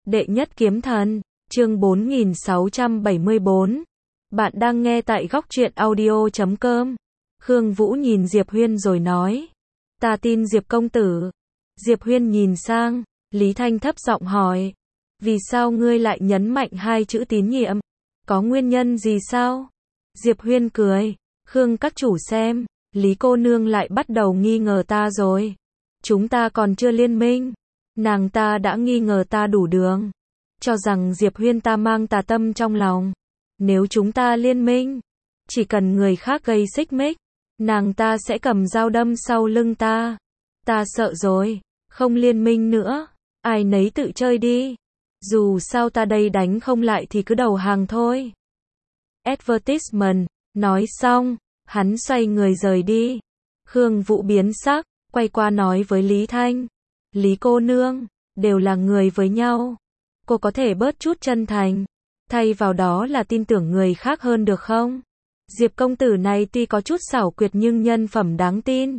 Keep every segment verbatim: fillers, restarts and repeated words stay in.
Đệ nhất kiếm thần, chương bốn nghìn sáu trăm bảy mươi bốn. Bạn đang nghe tại góc truyện audio chấm com. Khương Vũ nhìn Diệp Huyên rồi nói. Ta tin Diệp công tử. Diệp Huyên nhìn sang, Lý Thanh thấp giọng hỏi. Vì sao ngươi lại nhấn mạnh hai chữ tín nhiệm? Có nguyên nhân gì sao? Diệp Huyên cười. Khương các chủ xem, Lý cô nương lại bắt đầu nghi ngờ ta rồi. Chúng ta còn chưa liên minh. Nàng ta đã nghi ngờ ta đủ đường. Cho rằng Diệp Huyên ta mang tà tâm trong lòng. Nếu chúng ta liên minh, chỉ cần người khác gây xích mích, nàng ta sẽ cầm dao đâm sau lưng ta. Ta sợ rồi, không liên minh nữa, ai nấy tự chơi đi. Dù sao ta đây đánh không lại thì cứ đầu hàng thôi. Advertisement, nói xong, hắn xoay người rời đi. Khương Vũ biến sắc, quay qua nói với Lý Thanh. Lý cô nương, đều là người với nhau. Cô có thể bớt chút chân thành, thay vào đó là tin tưởng người khác hơn được không? Diệp công tử này tuy có chút xảo quyệt nhưng nhân phẩm đáng tin.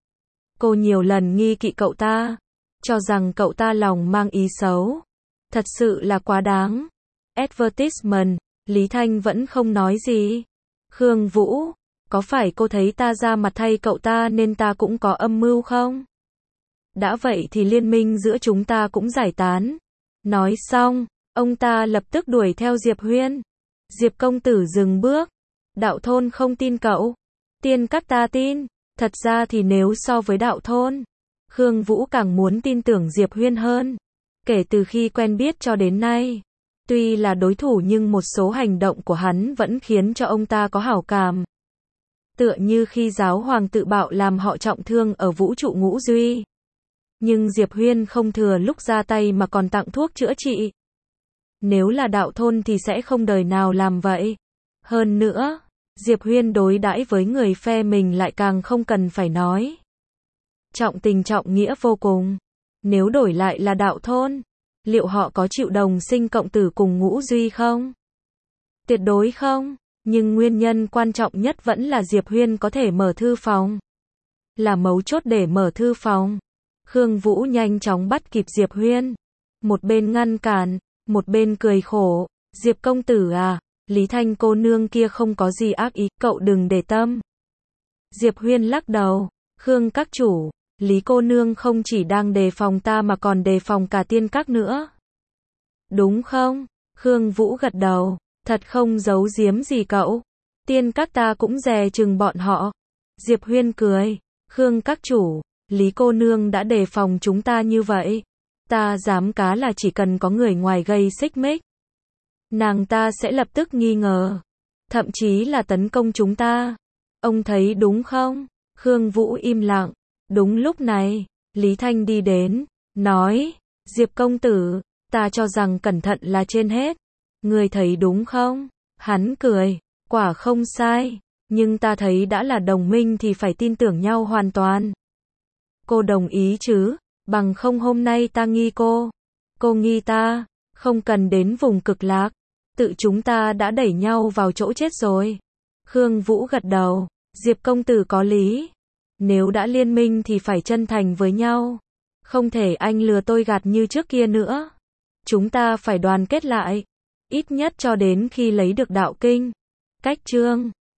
Cô nhiều lần nghi kỵ cậu ta, cho rằng cậu ta lòng mang ý xấu. Thật sự là quá đáng. Advertisement, Lý Thanh vẫn không nói gì. Khương Vũ, có phải cô thấy ta ra mặt thay cậu ta nên ta cũng có âm mưu không? Đã vậy thì liên minh giữa chúng ta cũng giải tán. Nói xong, ông ta lập tức đuổi theo Diệp Huyên. Diệp công tử dừng bước. Đạo thôn không tin cậu. Tiên các ta tin. Thật ra thì nếu so với đạo thôn, Khương Vũ càng muốn tin tưởng Diệp Huyên hơn. Kể từ khi quen biết cho đến nay, tuy là đối thủ nhưng một số hành động của hắn vẫn khiến cho ông ta có hảo cảm. Tựa như khi giáo hoàng tự bạo làm họ trọng thương ở vũ trụ ngũ duy. Nhưng Diệp Huyên không thừa lúc ra tay mà còn tặng thuốc chữa trị. Nếu là đạo thôn thì sẽ không đời nào làm vậy. Hơn nữa, Diệp Huyên đối đãi với người phe mình lại càng không cần phải nói. Trọng tình trọng nghĩa vô cùng. Nếu đổi lại là đạo thôn, liệu họ có chịu đồng sinh cộng tử cùng ngũ duy không? Tuyệt đối không. Nhưng nguyên nhân quan trọng nhất vẫn là Diệp Huyên có thể mở thư phòng. Là mấu chốt để mở thư phòng. Khương Vũ nhanh chóng bắt kịp Diệp Huyên. Một bên ngăn cản, một bên cười khổ. Diệp công tử à, Lý Thanh cô nương kia không có gì ác ý, cậu đừng để tâm. Diệp Huyên lắc đầu. Khương các chủ, Lý cô nương không chỉ đang đề phòng ta mà còn đề phòng cả tiên các nữa. Đúng không? Khương Vũ gật đầu. Thật không giấu giếm gì cậu. Tiên các ta cũng dè chừng bọn họ. Diệp Huyên cười. Khương các chủ, Lý cô nương đã đề phòng chúng ta như vậy. Ta dám cá là chỉ cần có người ngoài gây xích mích, nàng ta sẽ lập tức nghi ngờ. Thậm chí là tấn công chúng ta. Ông thấy đúng không? Khương Vũ im lặng. Đúng lúc này, Lý Thanh đi đến, nói. Diệp công tử, ta cho rằng cẩn thận là trên hết. Người thấy đúng không? Hắn cười. Quả không sai. Nhưng ta thấy đã là đồng minh thì phải tin tưởng nhau hoàn toàn. Cô đồng ý chứ? Bằng không hôm nay ta nghi cô. Cô nghi ta. Không cần đến vùng cực lạc. Tự chúng ta đã đẩy nhau vào chỗ chết rồi. Khương Vũ gật đầu. Diệp công tử có lý. Nếu đã liên minh thì phải chân thành với nhau. Không thể anh lừa tôi gạt như trước kia nữa. Chúng ta phải đoàn kết lại. Ít nhất cho đến khi lấy được đạo kinh. Cách chương